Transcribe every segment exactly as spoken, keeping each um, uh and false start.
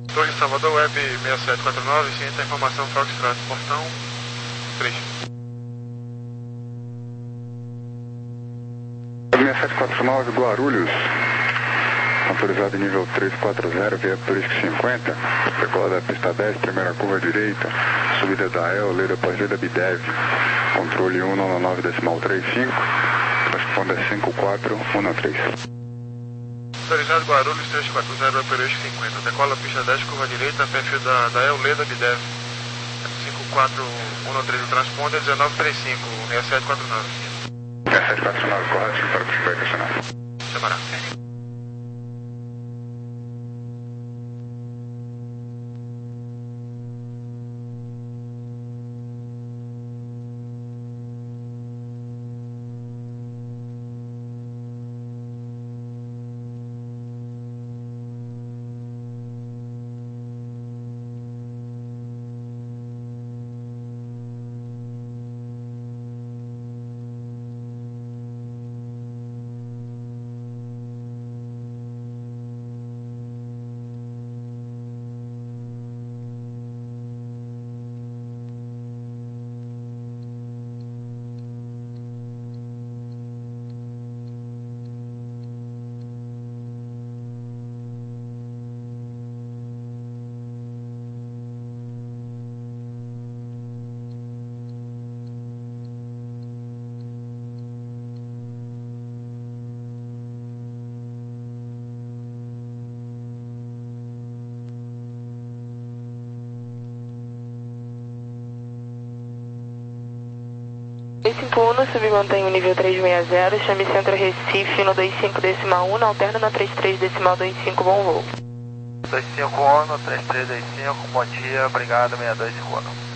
Torre Salvador Web seis sete quatro nove, ciência informação Foxtrot, portão três. seis sete quatro nove, Guarulhos, autorizado nível trezentos e quarenta, via Turismo cinquenta, decolada da pista dez, primeira curva direita, subida da E L, lei da pós-lei da Bidev, controle cento e noventa e nove decimal trinta e cinco, responde a cinco quatro um três. Autorizado Guarulhos trezentos e quarenta, Operation cinquenta, decola pista dez, curva direita, perfil da, da E L, lei da Bidev, cinco quatro um três, o transponder dezenove trinta e cinco, seis sete quatro nove. seis sete quatro nove, correto, para o feedback nacional. Chamará. dois cinco um, submantém o nível trezentos e sessenta, chame Centro Recife no vinte e cinco decimal um, alterna na trinta e três decimal vinte e cinco, bom voo. dois cinco um no trinta e três vinte e cinco, bom dia, obrigado, sessenta e dois cinco um.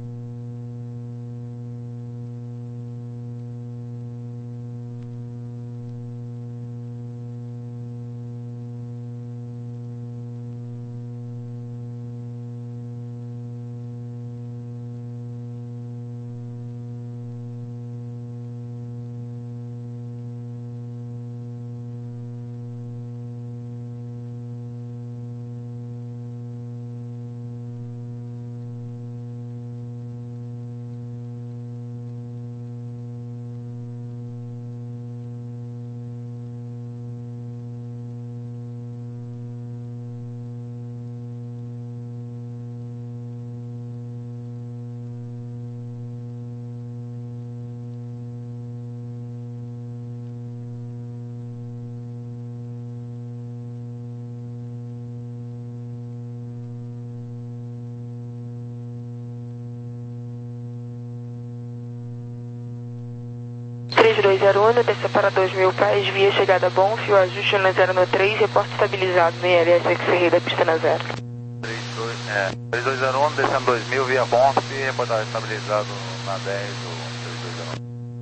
três dois zero um, desce para dois mil pés, via chegada bom, fio ajuste na zero no três, reporte estabilizado no I L S X-Ray da pista na zero. três dois zero um, descendo dois mil, via bom, reportagem estabilizado na dez ou três dois zero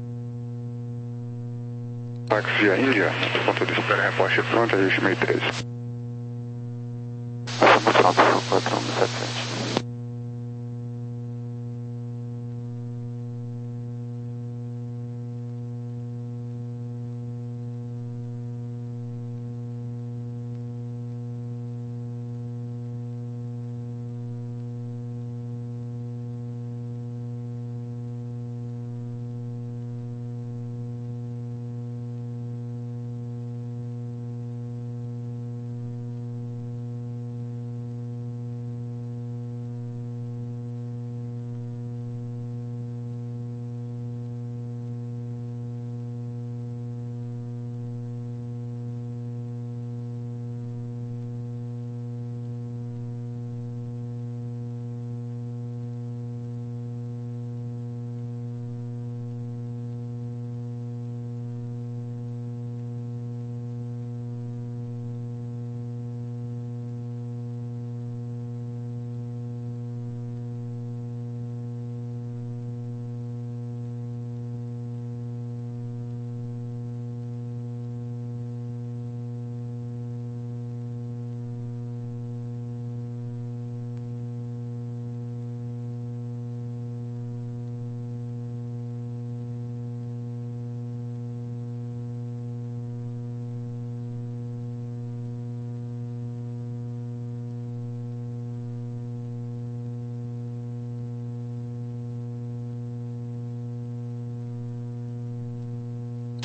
um. Táxi a Índia, ponto de espera, reporte pronto, ajuste meio treze. quatro um sete sete.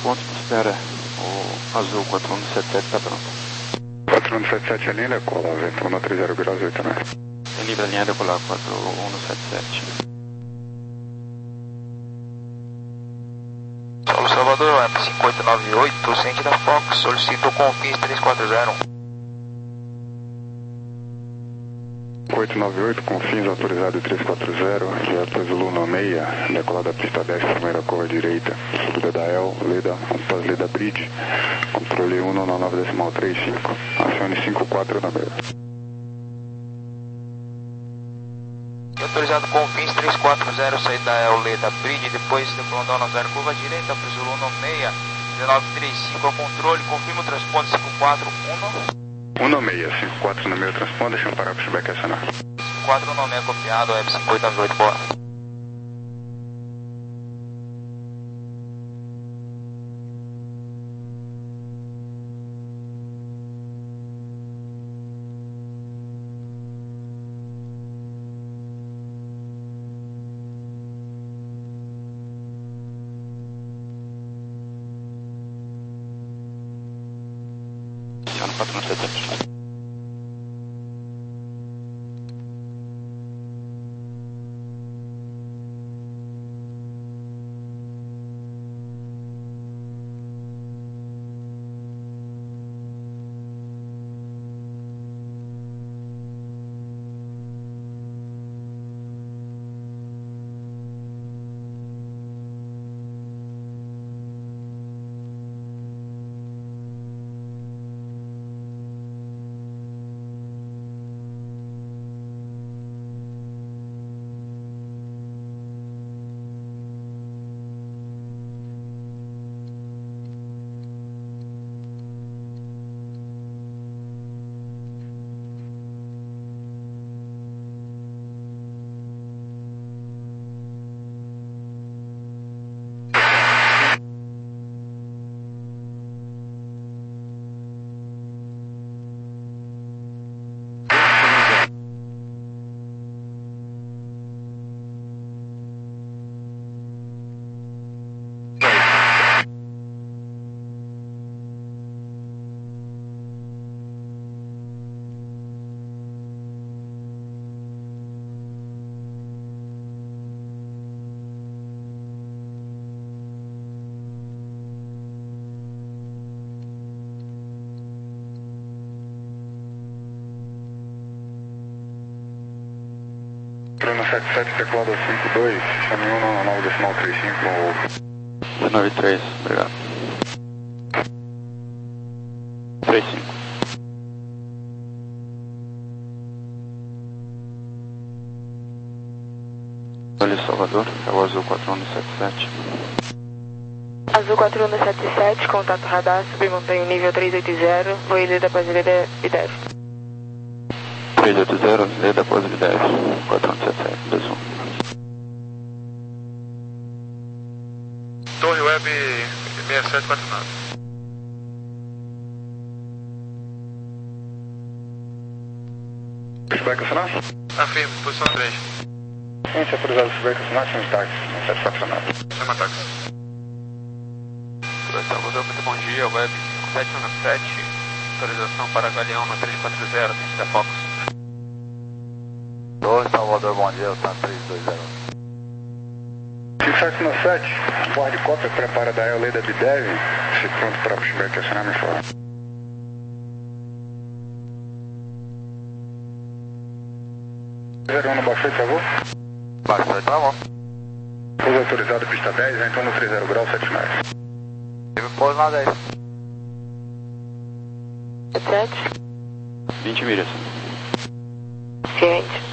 Ponto de espera, o azul quatro um sete sete está pronto. quatro um sete sete é linha decola, vento um três zero graus oito metros. Tem livre a linha decolar quatro um sete sete. Solo Salvador, W E P cinco oito nove oito, ciente da Fox, solicito confins três quatro zero. oito nove oito, confins autorizado três quatro zero, J Zulu seis, decolar da pista dez, primeira curva direita, subida da El, Leda, pós-Leda Bridge, controle um nove nove decimal trinta e cinco, acione cinco quatro na beira. Autorizado confins três quatro zero, saída da El, Leda Bridge, depois decolando na zero curva direita, Zulu seis, um nove três cinco ao controle, confirma o transponder cinco quatro um. um seis, cinco quatro no meio transponder, deixa eu parar para o feedback acionar. cinco quatro no meio copiado, W E P cinco oito nove oito, boa. Aciona quatro um sete sete. Bruno sete sete, teclado cinco dois, chame um nove nove decimal trinta e cinco. nove três, obrigado. trinta e cinco. Olha Salvador, é o azul quatro um sete sete. Azul quatro um sete sete, contato radar, submontanha nível três oito zero, voo Leda após Leda e deve. três oito zero, Leda após Leda, quatro um sete sete, dois um. Torre Web seis sete quatro nove. Feedback acionar? Afirmo, posição três. Gente, autorizado feedback acionar, chama táxi, sete quatro nove. Chama táxi. Salvador, muito bom dia, W E P cinco sete um sete, autorização para Galeão no três quatro zero, ciente da Fox. Oi, Salvador, bom dia, tá três dois zero. cinco sete um sete, bordo de cópia, prepara da El, Leda Bidev, se pronto para feedback acionar, me fala. zero um, baixou, por favor? Baixou, tá bom. Pouso autorizado, pista dez, então no trinta graus, sete metros. Eu pouso na dez. sete sete, vinte milhas. ciente.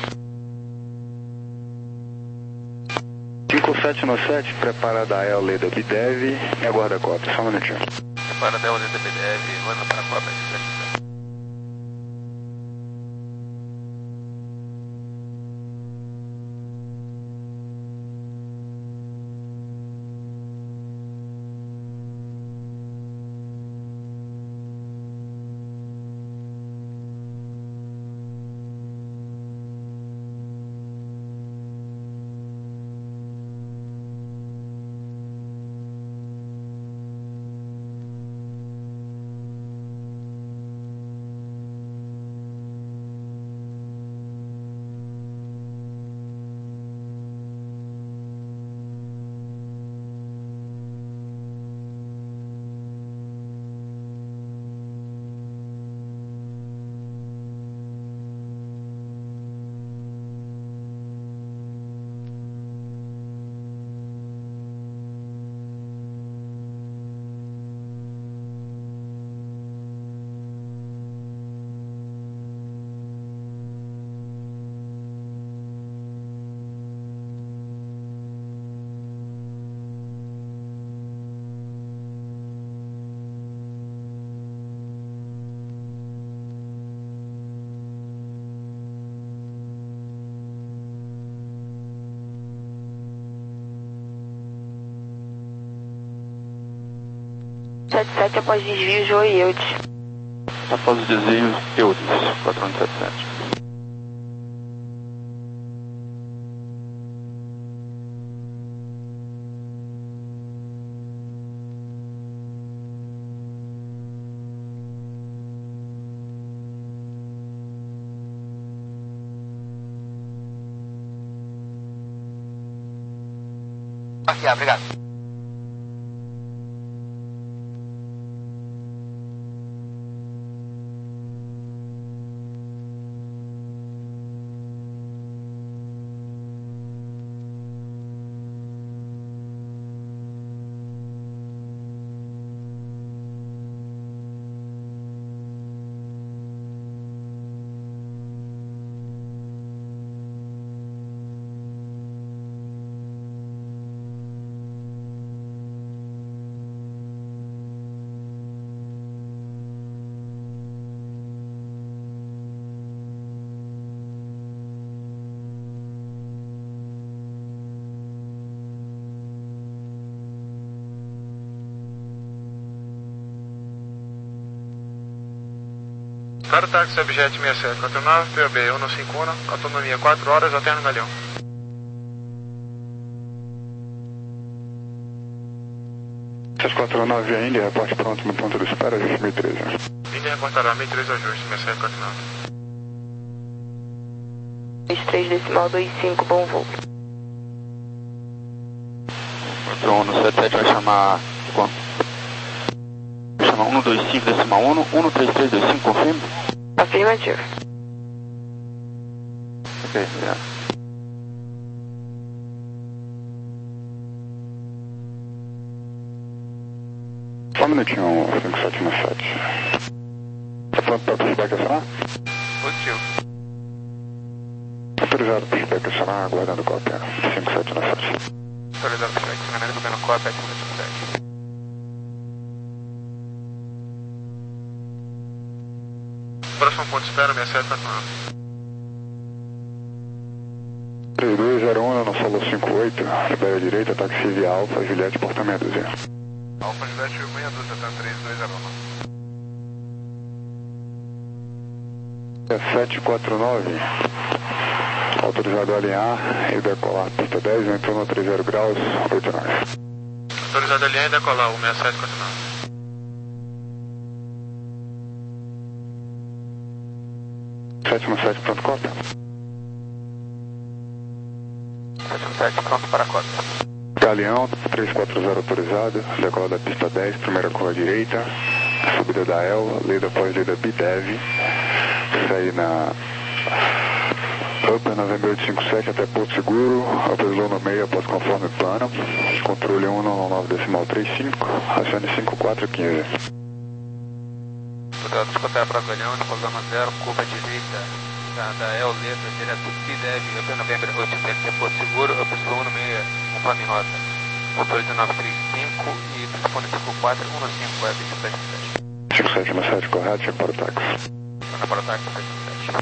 cinco sete um sete, prepara da El, Leda Bidev, e aguarda a cópia, só um minutinho. Para a Del Leda B D F, manda para a Copa. sete sete após desvio Joe Eudes. Após os desvios, Eudes, quatro um sete sete. Aqui, obrigado. Para o táxi objeto seis sete quatro nove, P O B cento e cinquenta e um, autonomia quatro horas, alterno Galeão. seis quatro nove ainda, reporte pronto no ponto de espera, ajuste mil e treze. Índia reportará mil e treze ajuste, seis sete quatro nove. três três decimal dois cinco, bom voo. Então no sete sete vai chamar quanto? Vai chamar um dois cinco decimal um, um três três dois cinco, confirma? Afirmativo. Ok, obrigado. Só um minutinho, cinco sete um sete. Tá pronto para o pushback acionar? Positivo. Autorizado para o pushback acionar, aguardando cópia, cinco sete um sete. Autorizado para acionamento, recebendo cópia, cinco sete um sete. Próximo ponto de espera, seis sete quatro nove. três dois zero um, no solo cinco oito, libera direita, táxi via Alfa, Juliette, porta meia dúzia. Alfa Juliette, meia dúzia, tá três dois zero um. sete quatro nove, autorizado a alinhar e decolar, pista dez, entrou no trinta graus, oito nove. Autorizado a alinhar e decolar, o seis sete quatro nove. sete um sete, pronto, cópia. sete um sete, pronto para a cópia. Galeão, três quatro zero autorizado, decola da pista dez, primeira curva direita, subida da E L, lei da pós-lei da B D E V, sair na Upper nove oito cinco sete até Porto Seguro, Upper no meio após conforme plano, controle um nove nove decimal trinta e cinco, acione cinco quatro um cinco. Autorizado escotear para Galeão, no programa zero, curva direita da, da E L letra, direto B D E V, Upper November oito sete até Porto Seguro, Upper no meio, conforme rota. Controle dezenove trinta e cinco e telefone cinco quatro um cinco web sete sete sete. cinco sete um sete, correto, chega para o táxi. Para o táxi sete sete sete.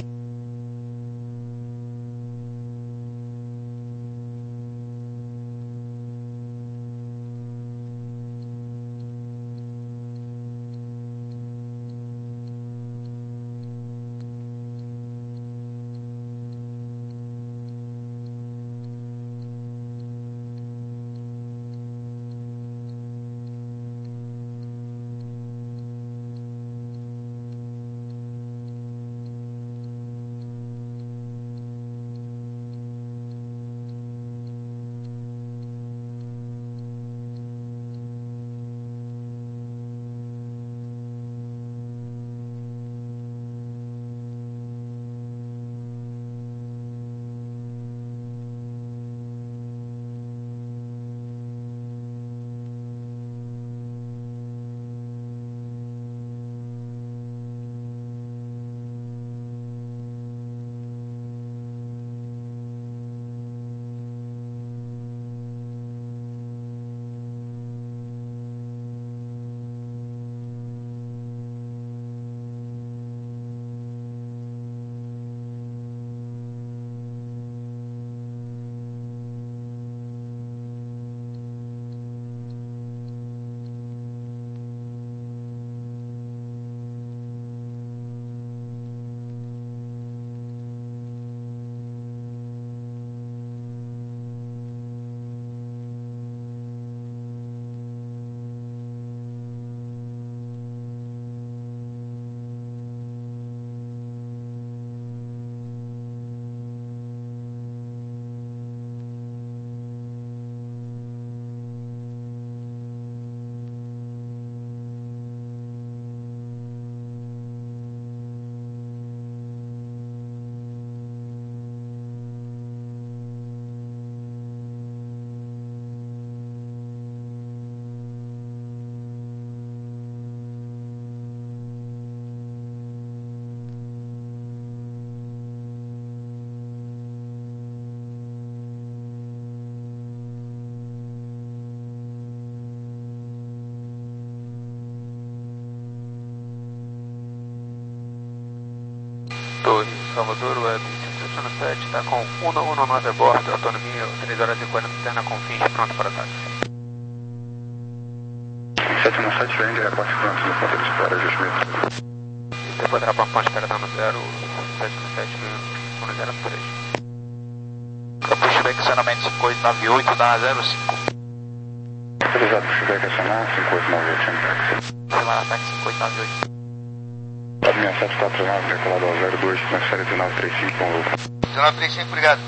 Torre Salvador, Web cinco sete sete, está com cento e dezenove a bordo, autonomia três horas e quarenta, interna com fins, pronto para ataque. sete um sete, vem de reporte pronto no ponto de espera, ajustamento. Você poderá para ponte para dano zero, sete um sete, um zero três. Pushback acionamento cinco oito nove oito, dá zero cinco. Autorizado pushback acionar, cinco oito nove oito. Semana ataque cinco oito nove oito. Linha sete quatro nove, decolado ao zero dois, transfere dezenove trinta e cinco, com lucro. dezenove trinta e cinco, obrigado.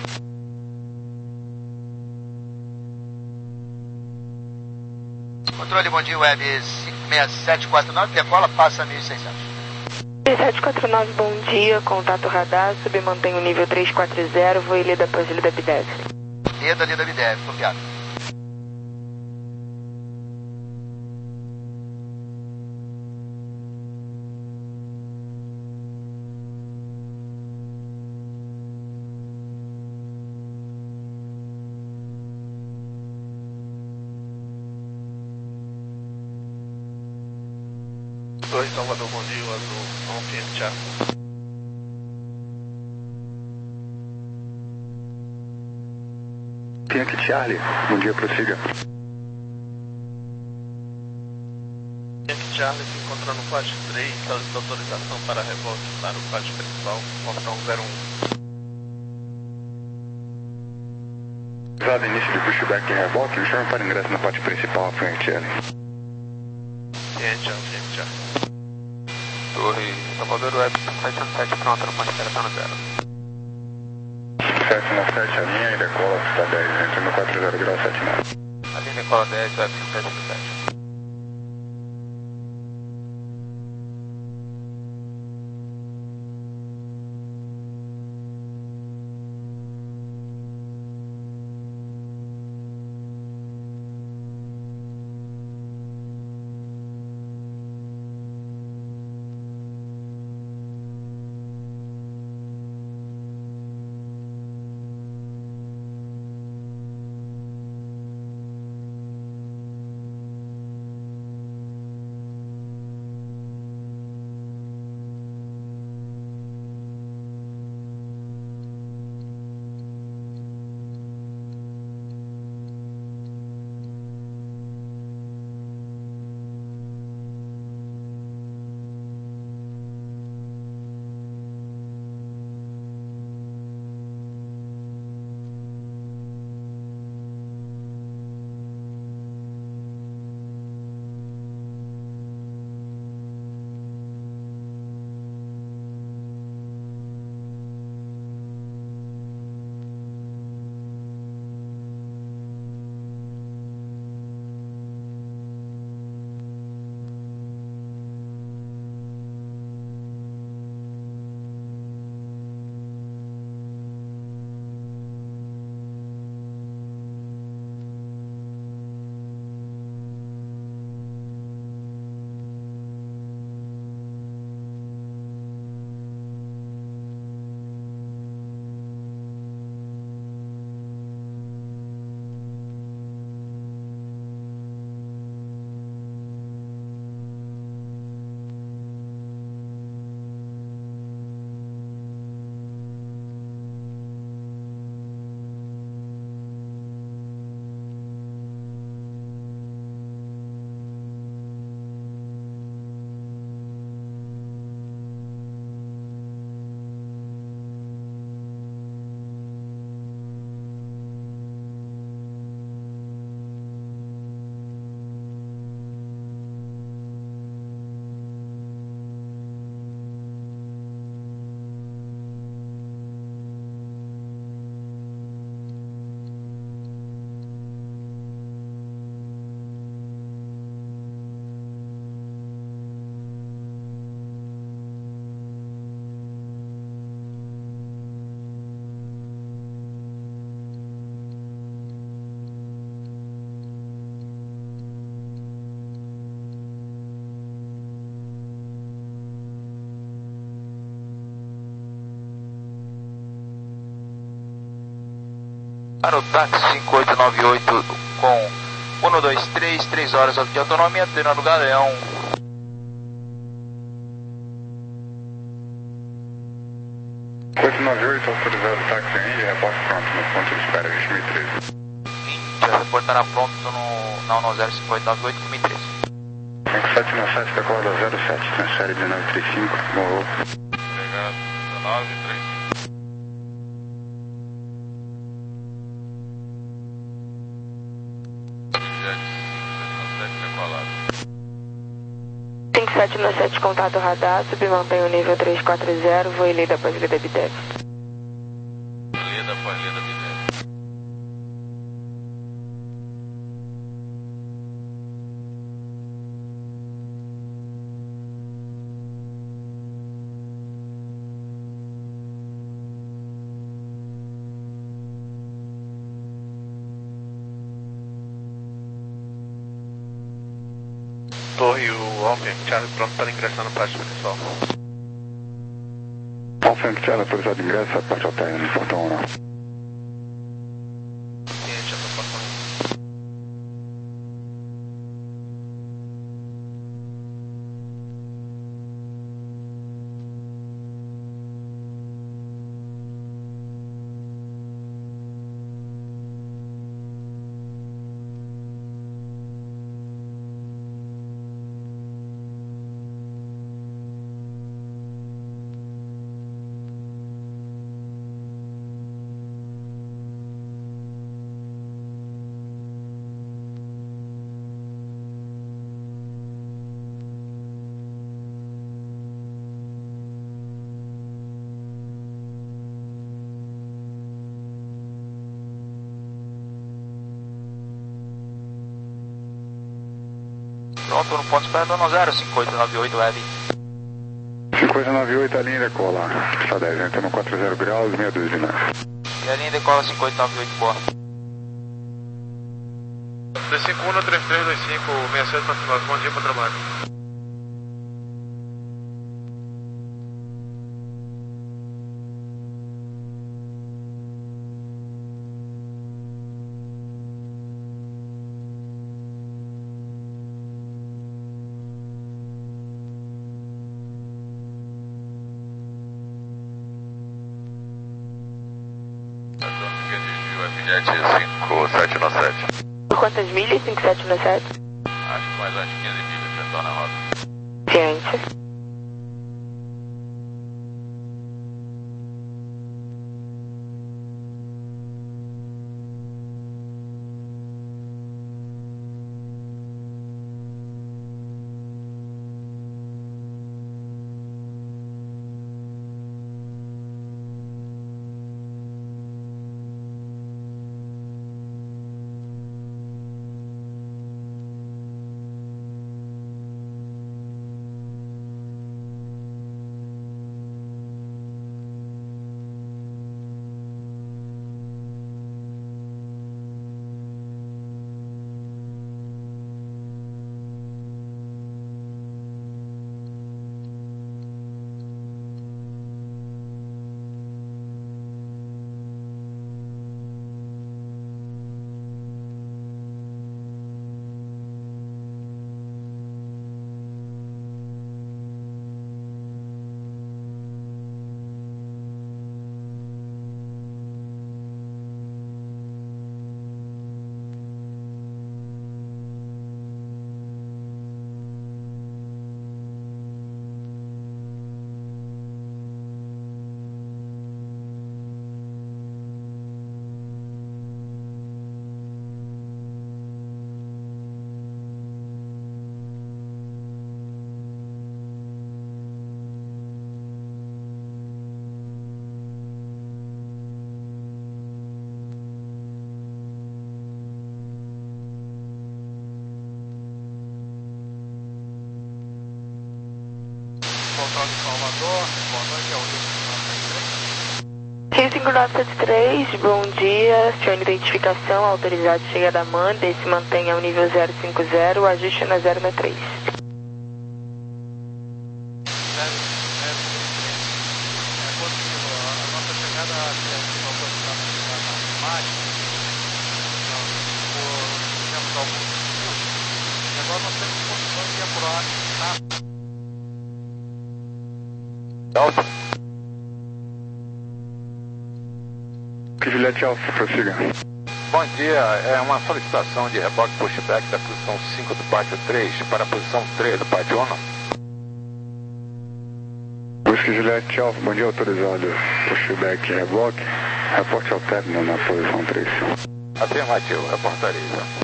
Controle, bom dia, Web seis sete quatro nove, decola, passa mil e seiscentos. seis sete quatro nove, bom dia, contato radar, submantém o nível três quatro zero, vou Ilha da Paz, Ilha da Bidev. Ilha da Ilha da Bidev, copiado. Torre Salvador, bom dia, azul, Alpine Charlie. Pinheiro Charlie, bom dia, prossiga. Pinheiro Charlie se encontra no quadro três, solicita autorização para revolte para o quadro principal, portão zero um. Usado início de pushback e reboque, me chama para ingresso na parte principal, Pinheiro Charlie. Pinheiro Charlie, Pinheiro Charlie. Torre Salvador, Web sete um sete, pronto, no ponte para dano zero. sete um sete, a linha e decola, está dez, entra no quatro zero grau sete nove. A linha decola dez, Web sete um sete. Para o táxi cinco oito nove oito com um dois três, três horas de autonomia, terminal Galeão. oito nove oito, autorizado táxi ainda, reporte pronto no ponto de espera, vinte mil e treze. vinte, reportará pronto no, na um zero cinco oito nove oito com mil e treze. cinco sete nove sete, decola zero sete, transfere de nove três cinco, morreu. Obrigado, nove três cinco. cinco sete nove sete, contato radar, submantém o nível trezentos e quarenta, voo Lida após Lida Bidev. Lida após Lida Bidev. Torre, o Alpha Charlie pronto para ingressar no pátio principal. Alpha Charlie, autorizado ingresso, a parte alterna no portão um. Ciente, a portão um. Pronto, no ponto de espera do um zero cinco oito nove oito, Web. cinco oito nove oito, a linha decola. Está dez, entrando quatro zero graus, meia dúzia de nove. E a linha decola cinco oito nove oito, boa. D cinco um três três dois cinco, sessenta e sete confirmado, bom dia para o trabalho. cinco sete nove sete. Por quantas milhas? cinco sete nove sete? Acho que mais umas quinze milhas, retorna a rota. Ciente. Portal de Salvador, boa noite, é o Rio cinco nove sete três, bom dia, senhor identificação, autorizado chegada a Manda, se mantém ao nível zero cinco zero, ajuste na zero sessenta e três. A nossa chegada aqui no autorizado chegada na imagem, nós fizemos alguns estudos, e agora nós temos condições de apurar na Alfa. Juliette Alfa, prossiga. Bom dia, é uma solicitação de reboque pushback da posição cinco do pátio três para a posição três do pátio um. Whisky Juliette Alfa, bom dia, autorizado. Pushback reboque, reporte ao término na posição três. Afirmativo, reportaria.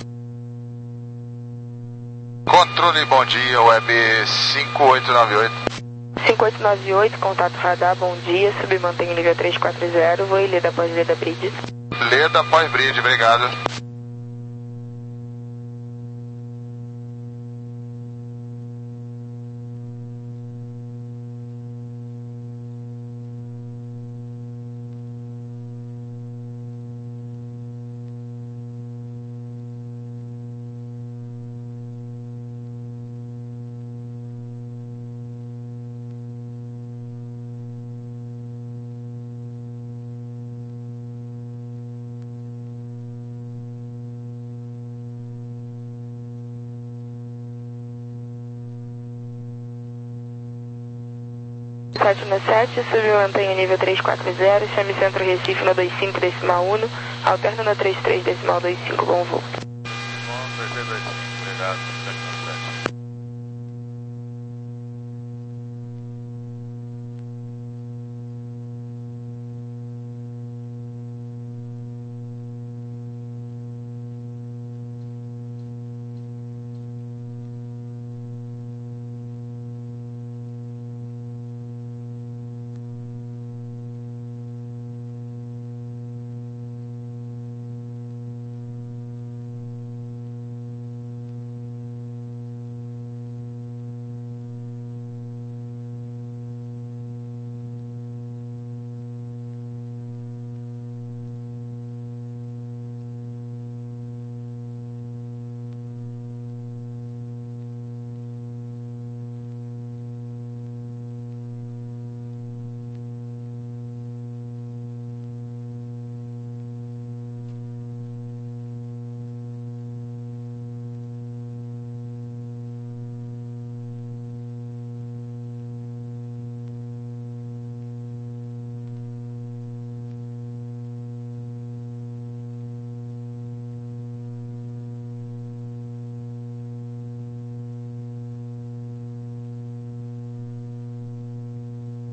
Controle, bom dia, web cinco oito nove oito. cinco oito nove oito, contato radar, bom dia, submantém o nível três quatro zero, vou Leda após Leda Bridge. Leda após Bridge, obrigado. sete sete, submantém o nível três quatro zero, chame Centro Recife no dois cinco decimal um, alterna no trinta e três decimal vinte e cinco, bom voo.